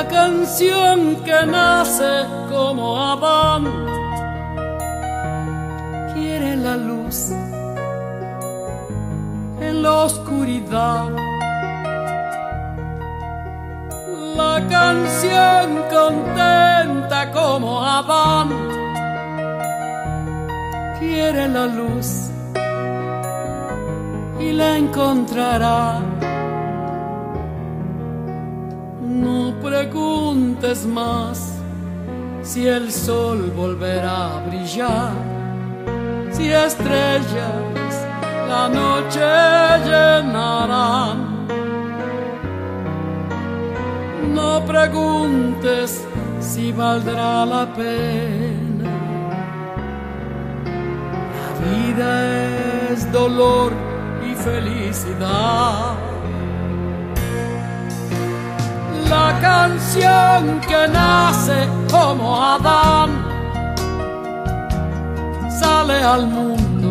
canción que nace como Adán quiere la luz en la oscuridad. La canción contenta como Adán quiere la luz y la encontrará. No preguntes más si el sol volverá a brillar, si estrellas la noche llenarán. No preguntes si valdrá la pena. La vida es dolor y felicidad. La canción que nace como Adán sale al mundo,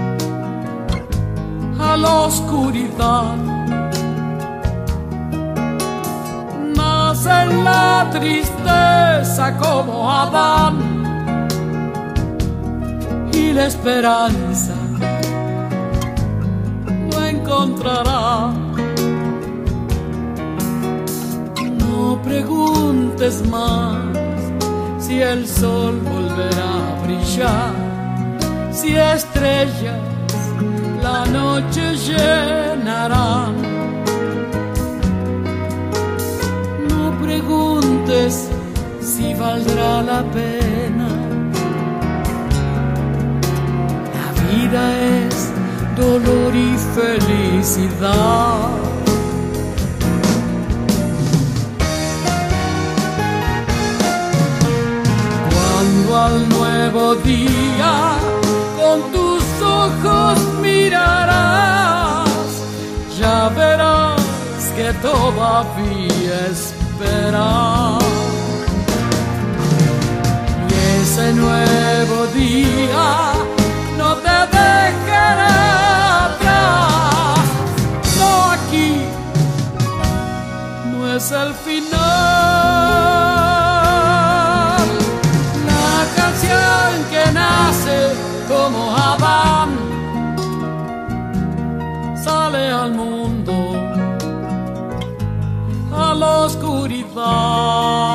a la oscuridad. Nace en la tristeza como Adán y la esperanza lo encontrará. No preguntes más si el sol volverá a brillar, si estrellas la noche llenarán. No preguntes si valdrá la pena. La vida es dolor y felicidad. Al nuevo día con tus ojos mirarás, ya verás que todavía esperas. Y ese nuevo día no te dejará atrás. No, aquí no es el final. Que nace como Adán sale al mundo, a la oscuridad.